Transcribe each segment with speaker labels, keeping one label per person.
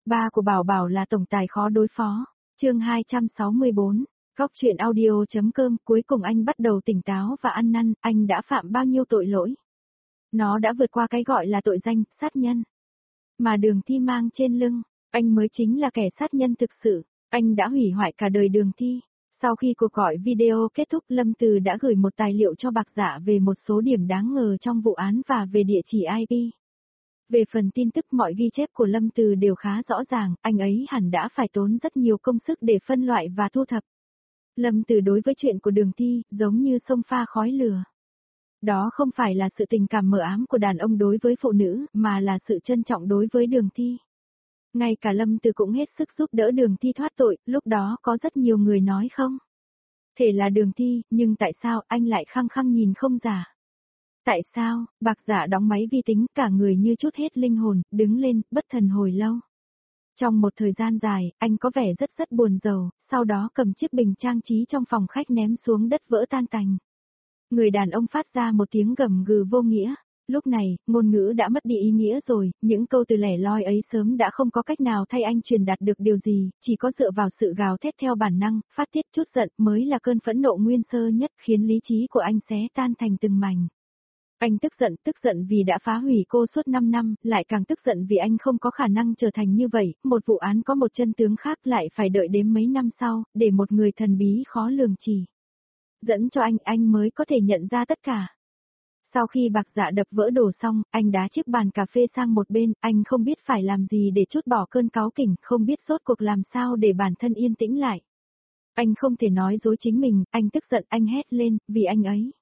Speaker 1: Ba của Bảo Bảo là tổng tài khó đối phó. Chương 264. Góc truyện audio.com. Cuối cùng anh bắt đầu tỉnh táo và ăn năn, anh đã phạm bao nhiêu tội lỗi. Nó đã vượt qua cái gọi là tội danh, sát nhân. Mà Đường Thi mang trên lưng, anh mới chính là kẻ sát nhân thực sự. Anh đã hủy hoại cả đời Đường Thi. Sau khi cuộc gọi video kết thúc, Lâm Từ đã gửi một tài liệu cho Bạc Dạ về một số điểm đáng ngờ trong vụ án và về địa chỉ IP. Về phần tin tức, mọi ghi chép của Lâm Từ đều khá rõ ràng, anh ấy hẳn đã phải tốn rất nhiều công sức để phân loại và thu thập. Lâm Từ đối với chuyện của Đường Thi, giống như sông pha khói lửa. Đó không phải là sự tình cảm mờ ám của đàn ông đối với phụ nữ, mà là sự trân trọng đối với Đường Thi. Ngay cả Lâm Từ cũng hết sức giúp đỡ Đường Thi thoát tội, lúc đó có rất nhiều người nói không thể là Đường Thi, nhưng tại sao anh lại khăng khăng nhìn không giả? Tại sao? Bạc Dạ đóng máy vi tính, cả người như chút hết linh hồn, đứng lên, bất thần hồi lâu. Trong một thời gian dài, anh có vẻ rất buồn rầu, sau đó cầm chiếc bình trang trí trong phòng khách ném xuống đất vỡ tan tành. Người đàn ông phát ra một tiếng gầm gừ vô nghĩa. Lúc này, ngôn ngữ đã mất đi ý nghĩa rồi, những câu từ lẻ loi ấy sớm đã không có cách nào thay anh truyền đạt được điều gì, chỉ có dựa vào sự gào thét theo bản năng, phát tiết chút giận mới là cơn phẫn nộ nguyên sơ nhất, khiến lý trí của anh xé tan thành từng mảnh. Anh tức giận vì đã phá hủy cô suốt 5 năm, lại càng tức giận vì anh không có khả năng trở thành như vậy, một vụ án có một chân tướng khác lại phải đợi đến mấy năm sau, để một người thần bí khó lường chỉ dẫn cho anh mới có thể nhận ra tất cả. Sau khi Bạc Dạ đập vỡ đồ xong, anh đá chiếc bàn cà phê sang một bên, anh không biết phải làm gì để trút bỏ cơn cáu kỉnh, không biết rốt cuộc làm sao để bản thân yên tĩnh lại. Anh không thể nói dối chính mình, anh tức giận, anh hét lên, vì anh ấy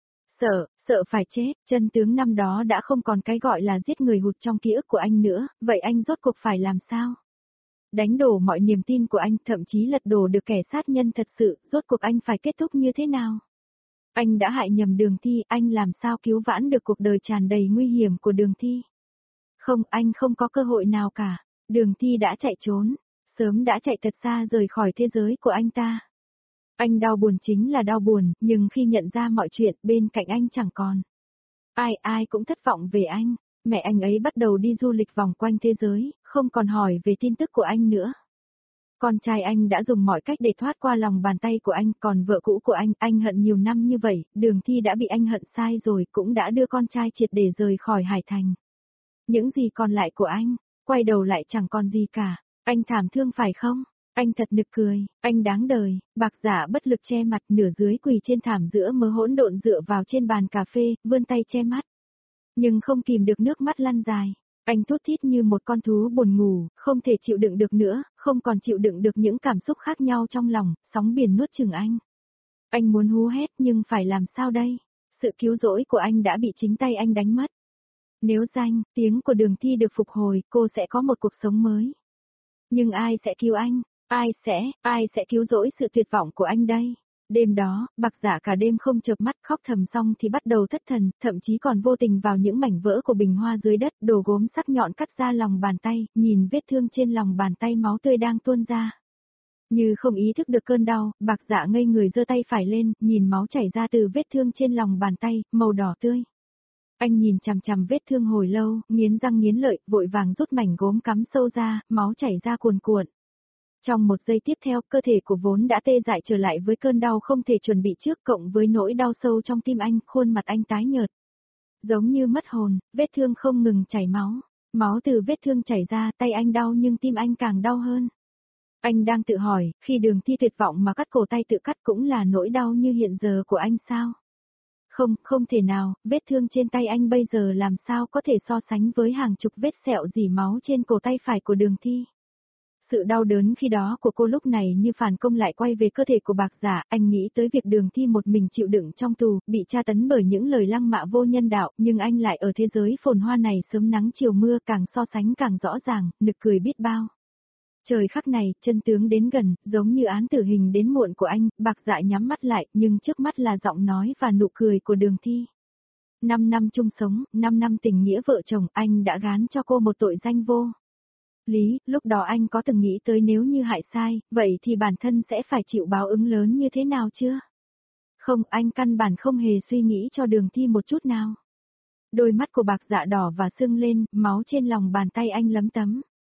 Speaker 1: sợ phải chết, chân tướng năm đó đã không còn cái gọi là giết người hụt trong ký ức của anh nữa, vậy anh rốt cuộc phải làm sao? Đánh đổ mọi niềm tin của anh, thậm chí lật đổ được kẻ sát nhân thật sự, rốt cuộc anh phải kết thúc như thế nào? Anh đã hại nhầm Đường Thi, anh làm sao cứu vãn được cuộc đời tràn đầy nguy hiểm của Đường Thi? Không, anh không có cơ hội nào cả. Đường Thi đã chạy trốn, sớm đã chạy thật xa rời khỏi thế giới của anh ta. Anh đau buồn chính là đau buồn, nhưng khi nhận ra mọi chuyện, bên cạnh anh chẳng còn ai cũng thất vọng về anh. Mẹ anh ấy bắt đầu đi du lịch vòng quanh thế giới, không còn hỏi về tin tức của anh nữa. Con trai anh đã dùng mọi cách để thoát qua lòng bàn tay của anh, còn vợ cũ của anh hận nhiều năm như vậy, Đường Thi đã bị anh hận sai rồi, cũng đã đưa con trai triệt để rời khỏi Hải Thành. Những gì còn lại của anh, quay đầu lại chẳng còn gì cả. Anh thảm thương phải không? Anh thật nực cười, anh đáng đời. Bạc Dạ bất lực che mặt, nửa dưới quỳ trên thảm giữa mớ hỗn độn, dựa vào trên bàn cà phê, vươn tay che mắt. Nhưng không kìm được nước mắt lăn dài. Anh thút thít như một con thú buồn ngủ, không thể chịu đựng được nữa, không còn chịu đựng được những cảm xúc khác nhau trong lòng, sóng biển nuốt chửng anh. Anh muốn hú hét nhưng phải làm sao đây? Sự cứu rỗi của anh đã bị chính tay anh đánh mất. Nếu tiếng của Đường Thi được phục hồi, cô sẽ có một cuộc sống mới. Nhưng ai sẽ cứu anh? Ai sẽ cứu rỗi sự tuyệt vọng của anh đây? Đêm đó, Bạc Dạ cả đêm không chợp mắt, khóc thầm xong thì bắt đầu thất thần, thậm chí còn vô tình vào những mảnh vỡ của bình hoa dưới đất, đồ gốm sắc nhọn cắt ra lòng bàn tay, nhìn vết thương trên lòng bàn tay, máu tươi đang tuôn ra. Như không ý thức được cơn đau, Bạc Dạ ngây người giơ tay phải lên, nhìn máu chảy ra từ vết thương trên lòng bàn tay, màu đỏ tươi. Anh nhìn chằm chằm vết thương hồi lâu, nghiến răng nghiến lợi, vội vàng rút mảnh gốm cắm sâu ra, máu chảy ra cuồn cuộn. Trong một giây tiếp theo, cơ thể của vốn đã tê dại trở lại với cơn đau không thể chuẩn bị trước, cộng với nỗi đau sâu trong tim anh, khuôn mặt anh tái nhợt. Giống như mất hồn, vết thương không ngừng chảy máu. Máu từ vết thương chảy ra, tay anh đau nhưng tim anh càng đau hơn. Anh đang tự hỏi, khi Đường Thi tuyệt vọng mà cắt cổ tay tự cắt cũng là nỗi đau như hiện giờ của anh sao? Không thể nào, vết thương trên tay anh bây giờ làm sao có thể so sánh với hàng chục vết sẹo rỉ máu trên cổ tay phải của Đường Thi. Sự đau đớn khi đó của cô lúc này như phản công lại quay về cơ thể của Bạc Dạ, anh nghĩ tới việc Đường Thi một mình chịu đựng trong tù, bị tra tấn bởi những lời lăng mạ vô nhân đạo, nhưng anh lại ở thế giới phồn hoa này sớm nắng chiều mưa, càng so sánh càng rõ ràng, nực cười biết bao. Trời khắc này, chân tướng đến gần, giống như án tử hình đến muộn của anh, Bạc Dạ nhắm mắt lại, nhưng trước mắt là giọng nói và nụ cười của Đường Thi. 5 năm chung sống, 5 năm tình nghĩa vợ chồng, anh đã gán cho cô một tội danh vô lý, lúc đó anh có từng nghĩ tới nếu như hại sai, vậy thì bản thân sẽ phải chịu báo ứng lớn như thế nào chưa? Không, anh căn bản không hề suy nghĩ cho Đường Thi một chút nào. Đôi mắt của Bạc Dạ đỏ và sưng lên, máu trên lòng bàn tay anh lấm tấm.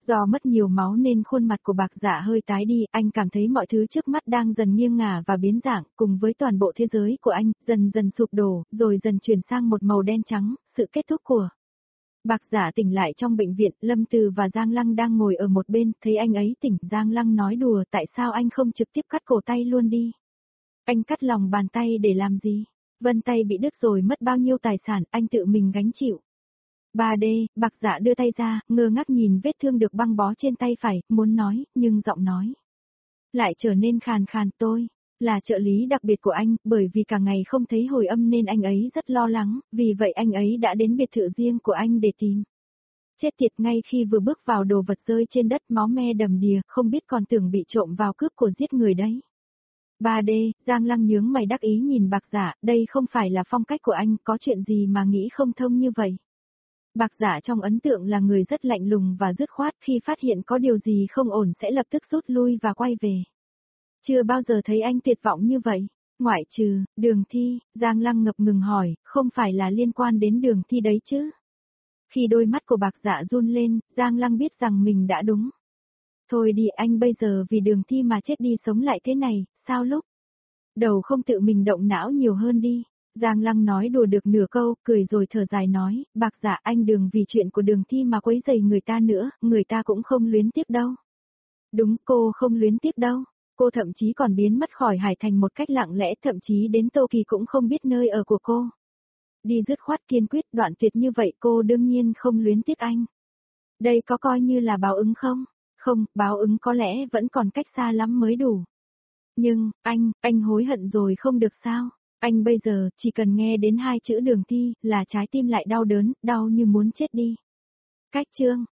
Speaker 1: Do mất nhiều máu nên khuôn mặt của Bạc Dạ hơi tái đi, anh cảm thấy mọi thứ trước mắt đang dần nghiêng ngả và biến dạng, cùng với toàn bộ thế giới của anh, dần dần sụp đổ, rồi dần chuyển sang một màu đen trắng, sự kết thúc của. Bạc Dạ tỉnh lại trong bệnh viện, Lâm Từ và Giang Lăng đang ngồi ở một bên, thấy anh ấy tỉnh, Giang Lăng nói đùa tại sao anh không trực tiếp cắt cổ tay luôn đi. Anh cắt lòng bàn tay để làm gì? Vân tay bị đứt rồi mất bao nhiêu tài sản, anh tự mình gánh chịu. 3D, Bạc Dạ đưa tay ra, ngơ ngác nhìn vết thương được băng bó trên tay phải, muốn nói, nhưng giọng nói lại trở nên khàn khàn. Tôi là trợ lý đặc biệt của anh, bởi vì cả ngày không thấy hồi âm nên anh ấy rất lo lắng, vì vậy anh ấy đã đến biệt thự riêng của anh để tìm. Chết tiệt, ngay khi vừa bước vào đồ vật rơi trên đất máu me đầm đìa, không biết còn tưởng bị trộm vào cướp của giết người đấy. 3D, Giang Lăng nhướng mày đắc ý nhìn Bạc Dạ, đây không phải là phong cách của anh, có chuyện gì mà nghĩ không thông như vậy. Bạc Dạ trong ấn tượng là người rất lạnh lùng và dứt khoát, khi phát hiện có điều gì không ổn sẽ lập tức rút lui và quay về. Chưa bao giờ thấy anh tuyệt vọng như vậy. Ngoại trừ, Đường Thi, Giang Lăng ngập ngừng hỏi, không phải là liên quan đến Đường Thi đấy chứ? Khi đôi mắt của Bạc Dạ run lên, Giang Lăng biết rằng mình đã đúng. Thôi đi, anh bây giờ vì Đường Thi mà chết đi sống lại thế này, sao lúc đầu không tự mình động não nhiều hơn đi. Giang Lăng nói đùa được nửa câu, cười rồi thở dài nói, Bạc Dạ anh đừng vì chuyện của Đường Thi mà quấy rầy người ta nữa, người ta cũng không luyến tiếc đâu. Đúng, cô không luyến tiếc đâu. Cô thậm chí còn biến mất khỏi Hải Thành một cách lặng lẽ, thậm chí đến Tô Kỳ cũng không biết nơi ở của cô. Đi dứt khoát kiên quyết đoạn tuyệt như vậy, cô đương nhiên không luyến tiếc anh. Đây có coi như là báo ứng không? Không, báo ứng có lẽ vẫn còn cách xa lắm mới đủ. Nhưng, anh hối hận rồi không được sao? Anh bây giờ, chỉ cần nghe đến hai chữ Đường Thi, là trái tim lại đau đớn, đau như muốn chết đi. Cách chương